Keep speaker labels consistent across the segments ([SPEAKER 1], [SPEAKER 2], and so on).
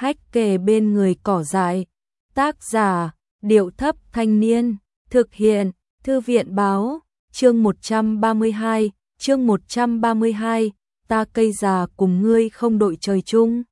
[SPEAKER 1] hách kề bên người cỏ dại. Tác giả, Điệu Thấp Thanh Niên. Thực hiện, Thư viện Báo. Chương 132, chương 132, ta cây già cùng ngươi không đội trời chung.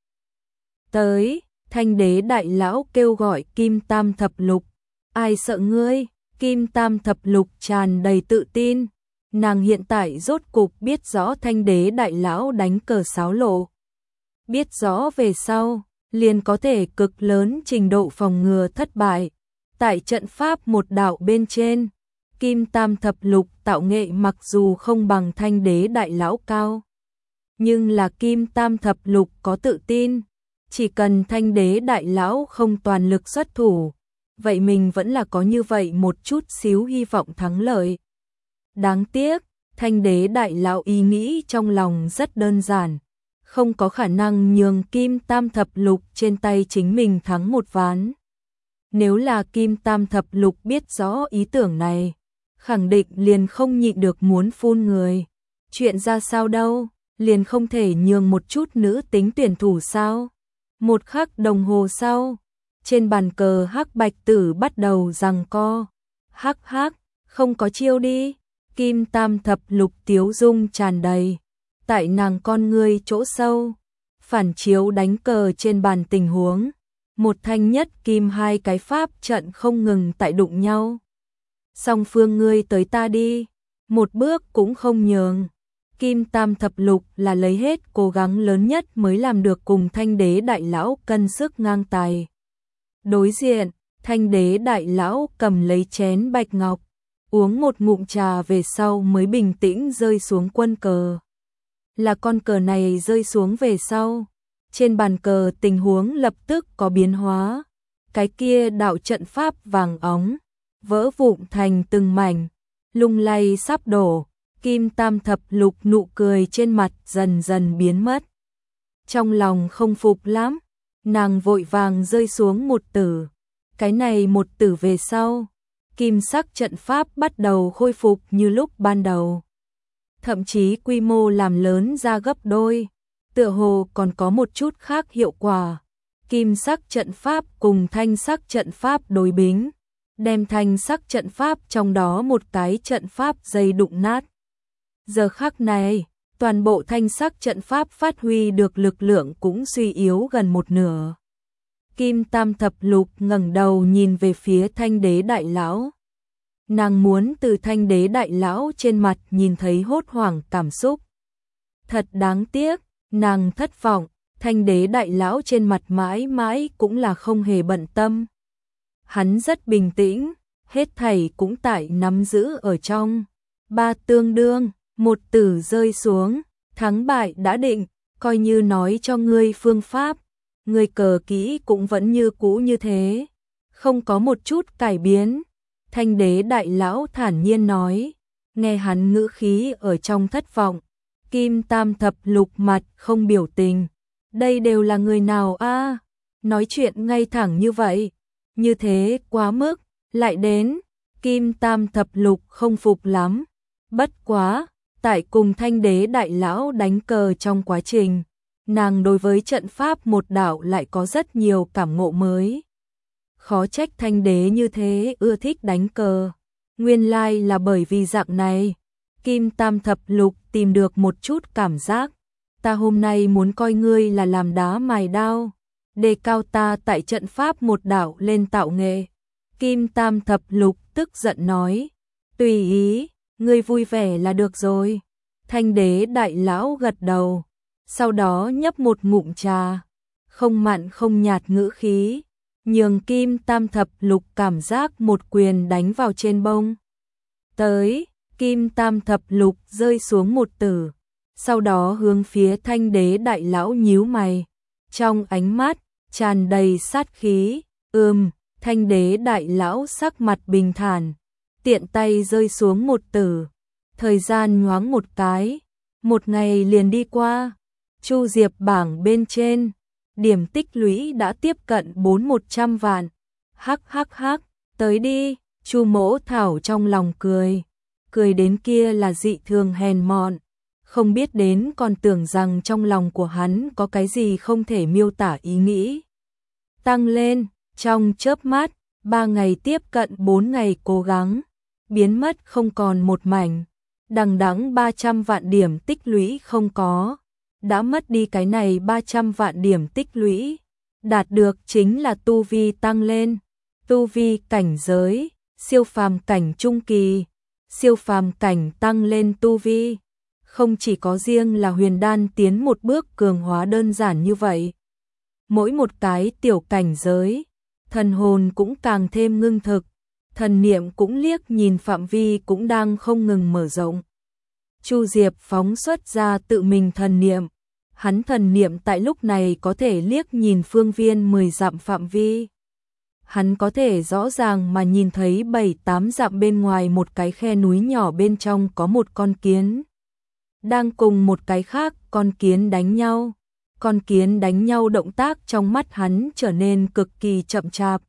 [SPEAKER 1] Tới, Thanh Đế đại lão kêu gọi Kim Tam Thập Lục. Ai sợ ngươi? Kim Tam Thập Lục tràn đầy tự tin. Nàng hiện tại rốt cục biết rõ Thanh Đế đại lão đánh cờ xáo lộ. Biết rõ về sau, liền có thể cực lớn trình độ phòng ngừa thất bại. Tại trận pháp một đạo bên trên, Kim Tam Thập Lục tạo nghệ mặc dù không bằng Thanh Đế đại lão cao, nhưng là Kim Tam Thập Lục có tự tin, chỉ cần Thanh Đế đại lão không toàn lực xuất thủ, vậy mình vẫn là có như vậy một chút xíu hy vọng thắng lợi. Đáng tiếc, Thanh Đế đại lão ý nghĩ trong lòng rất đơn giản, không có khả năng nhường Kim Tam Thập Lục trên tay chính mình thắng một ván. Nếu là Kim Tam Thập Lục biết rõ ý tưởng này, khẳng định liền không nhịn được muốn phun người. Chuyện ra sao đâu, liền không thể nhường một chút nữ tính tuyển thủ sao? Một khắc đồng hồ sau, trên bàn cờ hắc bạch tử bắt đầu giằng co. Hắc hắc, không có chiêu đi. Kim Tam Thập Lục tiếu dung tràn đầy, tại nàng con ngươi chỗ sâu, phản chiếu đánh cờ trên bàn tình huống. Một thanh nhất kim hai cái pháp trận không ngừng tại đụng nhau. Song phương ngươi tới ta đi, một bước cũng không nhường. Kim Tam Thập Lục là lấy hết cố gắng lớn nhất mới làm được cùng Thanh Đế đại lão cân sức ngang tài. Đối diện, Thanh Đế đại lão cầm lấy chén bạch ngọc, uống một ngụm trà về sau mới bình tĩnh rơi xuống quân cờ. Là con cờ này rơi xuống về sau, trên bàn cờ tình huống lập tức có biến hóa. Cái kia đạo trận pháp vàng óng, vỡ vụn thành từng mảnh, lung lay sắp đổ. Kim Tam Thập Lục nụ cười trên mặt dần dần biến mất. Trong lòng không phục lắm, nàng vội vàng rơi xuống một tử. Cái này một tử về sau, kim sắc trận pháp bắt đầu khôi phục như lúc ban đầu. Thậm chí quy mô làm lớn ra gấp đôi, tựa hồ còn có một chút khác hiệu quả. Kim sắc trận pháp cùng thanh sắc trận pháp đối bính, đem thanh sắc trận pháp trong đó một cái trận pháp dây đụng nát. Giờ khắc này, toàn bộ thanh sắc trận pháp phát huy được lực lượng cũng suy yếu gần một nửa. Kim Tam Thập Lục ngẩng đầu nhìn về phía Thanh Đế đại lão. Nàng muốn từ Thanh Đế đại lão trên mặt nhìn thấy hốt hoảng cảm xúc. Thật đáng tiếc, nàng thất vọng, Thanh Đế đại lão trên mặt mãi mãi cũng là không hề bận tâm. Hắn rất bình tĩnh, hết thảy cũng tại nắm giữ ở trong. Ba tương đương, một tử rơi xuống, thắng bại đã định, coi như nói cho ngươi phương pháp, ngươi cờ kỹ cũng vẫn như cũ như thế, không có một chút cải biến. Thanh Đế đại lão thản nhiên nói, nghe hắn ngữ khí ở trong thất vọng. Kim Tam Thập Lục mặt không biểu tình, đây đều là người nào a? Nói chuyện ngay thẳng như vậy, như thế quá mức, lại đến. Kim Tam Thập Lục không phục lắm, bất quá, tại cùng Thanh Đế đại lão đánh cờ trong quá trình, nàng đối với trận pháp một đạo lại có rất nhiều cảm ngộ mới. Khó trách Thanh Đế như thế ưa thích đánh cờ, nguyên lai là bởi vì dạng này. Kim Tam Thập Lục tìm được một chút cảm giác, ta hôm nay muốn coi ngươi là làm đá mài đao, đề cao ta tại trận pháp một đạo lên tạo nghệ. Kim Tam Thập Lục tức giận nói, tùy ý, ngươi vui vẻ là được rồi. Thanh Đế đại lão gật đầu, sau đó nhấp một ngụm trà, không mặn không nhạt ngữ khí, nhường Kim Tam Thập Lục cảm giác một quyền đánh vào trên bông. Tới, Kim Tam Thập Lục rơi xuống một tử, sau đó hướng phía Thanh Đế đại lão nhíu mày, trong ánh mắt tràn đầy sát khí. Thanh Đế đại lão sắc mặt bình thản, tiện tay rơi xuống một tử. Thời gian nhoáng một cái, một ngày liền đi qua. Chu Diệp bảng bên trên, điểm tích lũy đã tiếp cận 400-100 vạn. Hắc hắc hắc, tới đi. Chu Mỗ Thảo trong lòng cười, cười đến kia là dị thường hèn mọn, không biết đến còn tưởng rằng trong lòng của hắn có cái gì không thể miêu tả ý nghĩ. tăng lên, trong chớp mắt, 3 ngày tiếp cận 4 ngày cố gắng, biến mất không còn một mảnh, đằng đẵng 300 vạn điểm tích lũy không có, đã mất đi cái này 300 vạn điểm tích lũy, đạt được chính là tu vi tăng lên, tu vi cảnh giới, siêu phàm cảnh trung kỳ, siêu phàm cảnh tăng lên tu vi, không chỉ có riêng là huyền đan tiến một bước cường hóa đơn giản như vậy. Mỗi một cái tiểu cảnh giới, thần hồn cũng càng thêm ngưng thực, thần niệm cũng liếc nhìn phạm vi cũng đang không ngừng mở rộng. Chu Diệp phóng xuất ra tự mình thần niệm, hắn thần niệm tại lúc này có thể liếc nhìn phương viên 10 dặm phạm vi. Hắn có thể rõ ràng mà nhìn thấy 7-8 dặm bên ngoài một cái khe núi nhỏ bên trong có một con kiến. Đang cùng một cái khác con kiến đánh nhau. Con kiến đánh nhau động tác trong mắt hắn trở nên cực kỳ chậm chạp.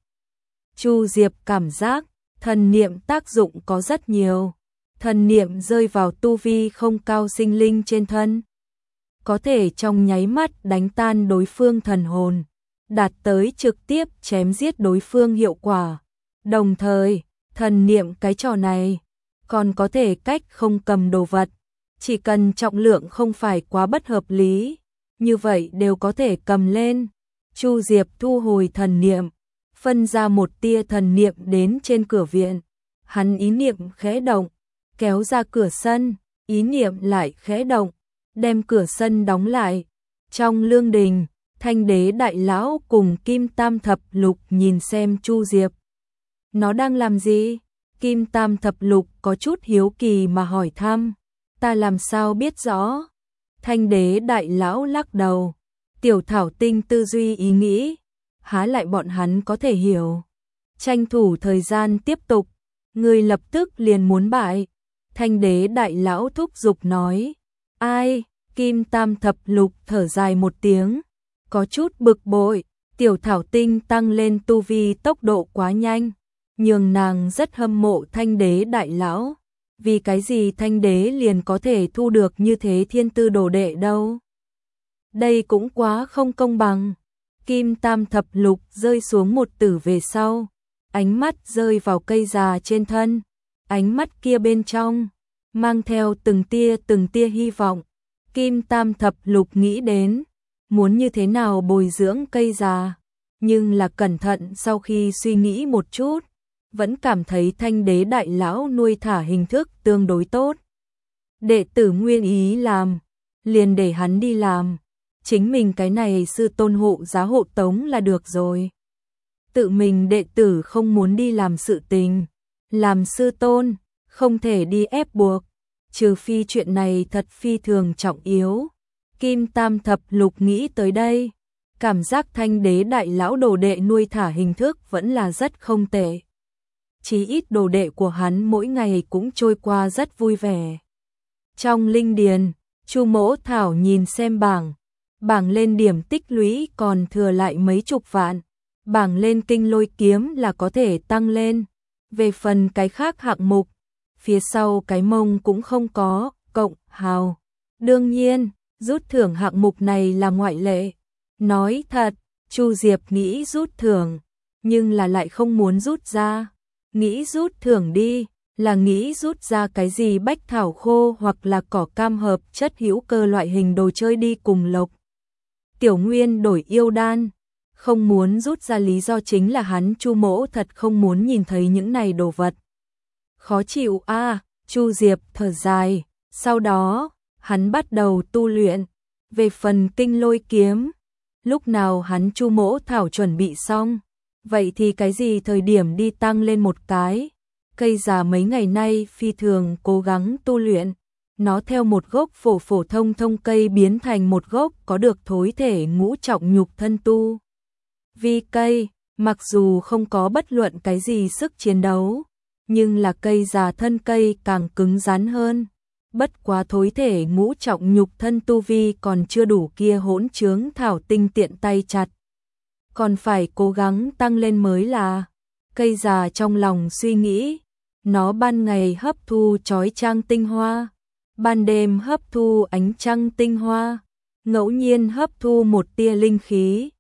[SPEAKER 1] Chu Diệp cảm giác thần niệm tác dụng có rất nhiều. Thần niệm rơi vào tu vi không cao sinh linh trên thân. Có thể trong nháy mắt đánh tan đối phương thần hồn, đạt tới trực tiếp chém giết đối phương hiệu quả. Đồng thời, thần niệm cái trò này còn có thể cách không cầm đồ vật, chỉ cần trọng lượng không phải quá bất hợp lý, như vậy đều có thể cầm lên. Chu Diệp thu hồi thần niệm, phân ra một tia thần niệm đến trên cửa viện. Hắn ý niệm khẽ động, kéo ra cửa sân, ý niệm lại khẽ động, đem cửa sân đóng lại. Trong lương đình, Thanh Đế đại lão cùng Kim Tam Thập Lục nhìn xem Chu Diệp. Nó đang làm gì? Kim Tam Thập Lục có chút hiếu kỳ mà hỏi thăm. Ta làm sao biết rõ? Thanh Đế đại lão lắc đầu. Tiểu Thảo Tinh tư duy ý nghĩ, há lại bọn hắn có thể hiểu. Tranh thủ thời gian tiếp tục, người lập tức liền muốn bại. Thanh Đế đại lão thúc giục nói. Ai? Kim Tam Thập Lục thở dài một tiếng, có chút bực bội. Tiểu Thảo Tinh tăng lên tu vi tốc độ quá nhanh, nhường nàng rất hâm mộ Thanh Đế đại lão. Vì cái gì Thanh Đế liền có thể thu được như thế thiên tư đồ đệ đâu? Đây cũng quá không công bằng. Kim Tam Thập Lục rơi xuống một tử về sau, ánh mắt rơi vào cây già trên thân, ánh mắt kia bên trong mang theo từng tia hy vọng. Kim Tam Thập Lục nghĩ đến muốn như thế nào bồi dưỡng cây già, nhưng là cẩn thận sau khi suy nghĩ một chút, vẫn cảm thấy Thanh Đế đại lão nuôi thả hình thức tương đối tốt. Đệ tử nguyên ý làm, liền để hắn đi làm, chính mình cái này sư tôn hộ giá hộ tống là được rồi. Tự mình đệ tử không muốn đi làm sự tình, làm sư tôn, không thể đi ép buộc, trừ phi chuyện này thật phi thường trọng yếu. Kim Tam Thập Lục nghĩ tới đây, cảm giác Thanh Đế đại lão đồ đệ nuôi thả hình thức vẫn là rất không tệ. Chí ít đồ đệ của hắn mỗi ngày cũng trôi qua rất vui vẻ. Trong linh điền, Chu Mỗ Thảo nhìn xem bảng lên điểm tích lũy còn thừa lại mấy chục vạn, bảng lên kinh lôi kiếm là có thể tăng lên. Về phần cái khác hạng mục, phía sau cái mông cũng không có, cộng hào. Đương nhiên, rút thưởng hạng mục này là ngoại lệ. Nói thật, Chu Diệp nghĩ rút thưởng, nhưng là lại không muốn rút ra. Nghĩ rút thưởng đi, là nghĩ rút ra cái gì bách thảo khô hoặc là cỏ cam hợp chất hữu cơ loại hình đồ chơi đi cùng lộc. Tiểu Nguyên đổi yêu đan, không muốn rút ra lý do chính là hắn Chu Mỗ thật không muốn nhìn thấy những này đồ vật. Khó chịu a, Chu Diệp thở dài, sau đó, hắn bắt đầu tu luyện. Về phần kinh lôi kiếm, lúc nào hắn Chu Mỗ Thảo chuẩn bị xong, vậy thì cái gì thời điểm đi tăng lên một cái. Cây già mấy ngày nay phi thường cố gắng tu luyện, nó theo một gốc phổ thông cây biến thành một gốc có được thối thể ngũ trọng nhục thân tu. Vì cây, mặc dù không có bất luận cái gì sức chiến đấu, nhưng là cây già thân cây càng cứng rắn hơn. Bất quá thối thể ngũ trọng nhục thân tu vi còn chưa đủ kia hỗn trướng thảo tinh tiện tay chặt. Còn phải cố gắng tăng lên mới là. Cây già trong lòng suy nghĩ, nó ban ngày hấp thu chói chang tinh hoa, ban đêm hấp thu ánh trăng tinh hoa, ngẫu nhiên hấp thu một tia linh khí.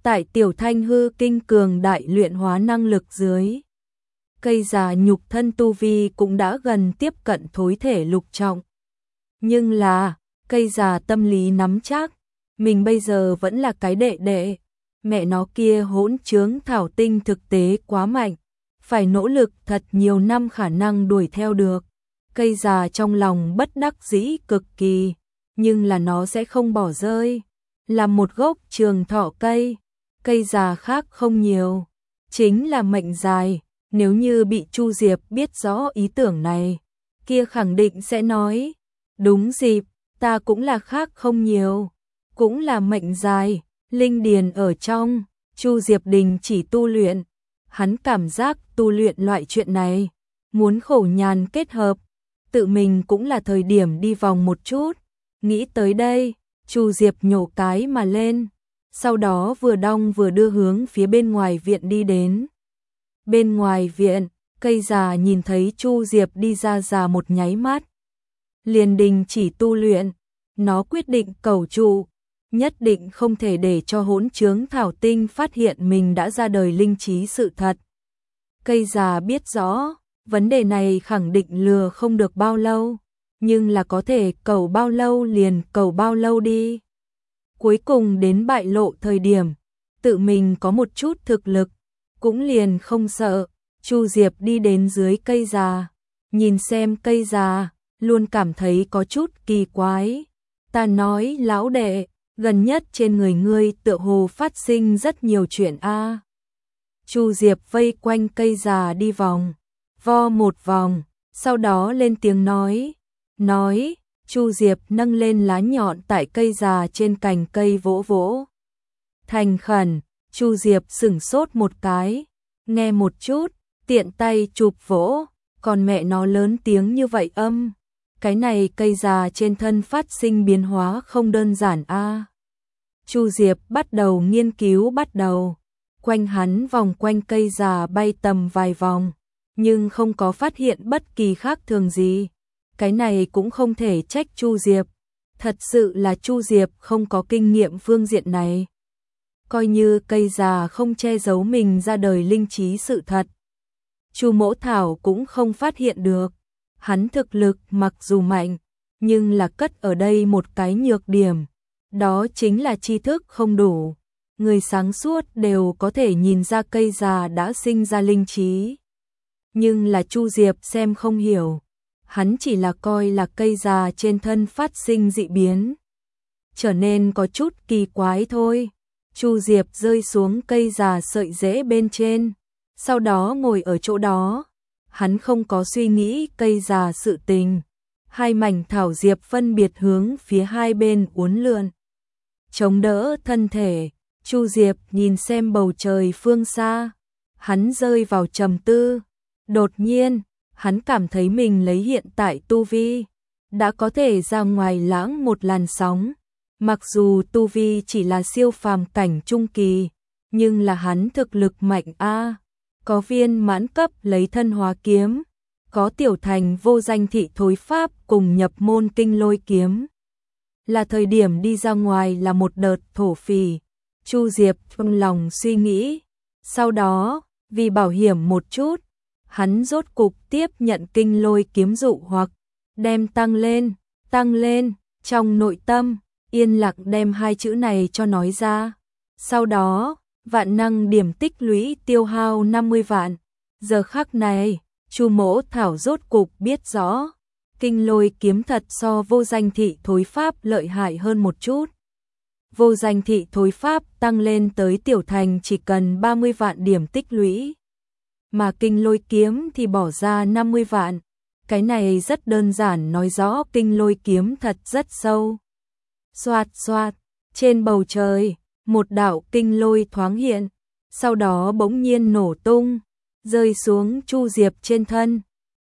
[SPEAKER 1] Tại Tiểu Thanh hư kinh cường đại luyện hóa năng lực dưới, cây già nhục thân tu vi cũng đã gần tiếp cận thối thể lục trọng. Nhưng là, cây già tâm lý nắm chắc, mình bây giờ vẫn là cái đệ đệ, mẹ nó kia hỗn trướng thảo tinh thực tế quá mạnh, phải nỗ lực thật nhiều năm khả năng đuổi theo được. Cây già trong lòng bất đắc dĩ cực kỳ, nhưng là nó sẽ không bỏ rơi. Là một gốc trường thọ cây, cây già khác không nhiều, chính là mệnh dài. Nếu như bị Chu Diệp biết rõ ý tưởng này, kia khẳng định sẽ nói, đúng dịp, ta cũng là khác không nhiều, cũng là mệnh dài. Linh điền ở trong, Chu Diệp đình chỉ tu luyện, hắn cảm giác tu luyện loại chuyện này, muốn khổ nhàn kết hợp, tự mình cũng là thời điểm đi vòng một chút. Nghĩ tới đây, Chu Diệp nhổ cái mà lên, sau đó vừa đong vừa đưa hướng phía bên ngoài viện đi đến. Bên ngoài viện, cây già nhìn thấy Chu Diệp đi ra một nháy mắt, liền đình chỉ tu luyện, nó quyết định cầu trụ, nhất định không thể để cho hỗn trướng thảo tinh phát hiện mình đã ra đời linh trí sự thật. Cây già biết rõ, vấn đề này khẳng định lừa không được bao lâu, nhưng là có thể cầu bao lâu liền cầu bao lâu đi. Cuối cùng đến bại lộ thời điểm, tự mình có một chút thực lực, cũng liền không sợ. Chu Diệp đi đến dưới cây già, nhìn xem cây già, luôn cảm thấy có chút kỳ quái. Ta nói lão đệ, gần nhất trên người ngươi tựa hồ phát sinh rất nhiều chuyện a. Chu Diệp vây quanh cây già đi vòng, vo một vòng, sau đó lên tiếng nói, Chu Diệp nâng lên lá nhọn tại cây già trên cành cây vỗ vỗ. Thành khẩn, Chu Diệp sửng sốt một cái, nghe một chút, tiện tay chụp vỗ, còn mẹ nó lớn tiếng như vậy âm. Cái này cây già trên thân phát sinh biến hóa không đơn giản a. Chu Diệp bắt đầu nghiên cứu quanh hắn vòng quanh cây già bay tầm vài vòng, nhưng không có phát hiện bất kỳ khác thường gì. Cái này cũng không thể trách Chu Diệp, thật sự là Chu Diệp không có kinh nghiệm phương diện này. Coi như cây già không che giấu mình ra đời linh trí sự thật, Chu Mỗ Thảo cũng không phát hiện được. Hắn thực lực mặc dù mạnh, nhưng là cất ở đây một cái nhược điểm, đó chính là tri thức không đủ. Người sáng suốt đều có thể nhìn ra cây già đã sinh ra linh trí, nhưng là Chu Diệp xem không hiểu, hắn chỉ là coi là cây già trên thân phát sinh dị biến, trở nên có chút kỳ quái thôi. Chu Diệp rơi xuống cây già sợi rễ bên trên, sau đó ngồi ở chỗ đó. Hắn không có suy nghĩ cây già sự tình. Hai mảnh thảo diệp phân biệt hướng phía hai bên uốn lượn, chống đỡ thân thể. Chu Diệp nhìn xem bầu trời phương xa, hắn rơi vào trầm tư. Đột nhiên, hắn cảm thấy mình lấy hiện tại tu vi, đã có thể ra ngoài lãng một làn sóng. Mặc dù tu vi chỉ là siêu phàm cảnh trung kỳ, nhưng là hắn thực lực mạnh a. Có viên mãn cấp lấy thân hóa kiếm, có tiểu thành vô danh thị thối pháp cùng nhập môn kinh lôi kiếm. Là thời điểm đi ra ngoài là một đợt thổ phỉ. Chu Diệp trong lòng suy nghĩ, sau đó, vì bảo hiểm một chút, hắn rốt cục tiếp nhận kinh lôi kiếm dụ hoặc, đem tăng lên, trong nội tâm, yên lặng đem hai chữ này cho nói ra. Sau đó, vạn năng điểm tích lũy tiêu hao 50 vạn. Giờ khắc này, Chu Mỗ Thảo rốt cục biết rõ, kinh lôi kiếm thật so vô danh thị thối pháp lợi hại hơn một chút. Vô danh thị thối pháp tăng lên tới tiểu thành chỉ cần 30 vạn điểm tích lũy, mà kinh lôi kiếm thì bỏ ra 50 vạn. Cái này rất đơn giản nói rõ kinh lôi kiếm thật rất sâu. Xoạt xoạt, trên bầu trời, một đạo kinh lôi thoáng hiện, sau đó bỗng nhiên nổ tung, rơi xuống Chu Diệp trên thân.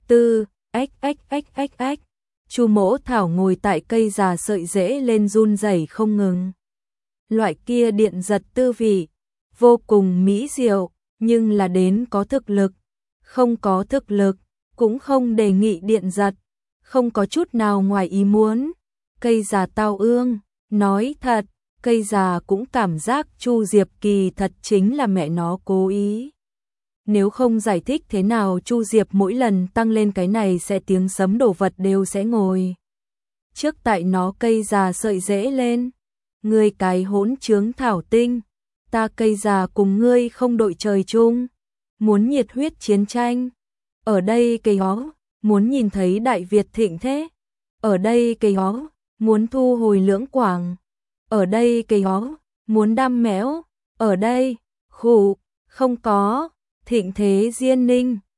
[SPEAKER 1] Ách. Chu Mỗ Thảo ngồi tại cây già sợi rễ lên run rẩy không ngừng. Loại kia điện giật tư vị, vô cùng mỹ diệu, nhưng là đến có thực lực, không có thực lực, cũng không đề nghị điện giật, không có chút nào ngoài ý muốn. Cây già tao ương, nói thật, Cây già cũng cảm giác Chu Diệp kỳ thật chính là mẹ nó cố ý. Nếu không giải thích thế nào Chu Diệp mỗi lần tăng lên cái này sẽ tiếng sấm đổ vật đều sẽ ngồi trước tại nó cây già sợi rễ lên. Ngươi cái hỗn trướng thảo tinh, ta cây già cùng ngươi không đội trời chung, muốn nhiệt huyết chiến tranh. Ở đây cây hó, muốn nhìn thấy Đại Việt thịnh thế. Ở đây cây hó, muốn thu hồi Lưỡng Quảng. Ở đây cây hó, muốn đam mẽo. Ở đây, khủ, không có, thịnh thế Diên Ninh.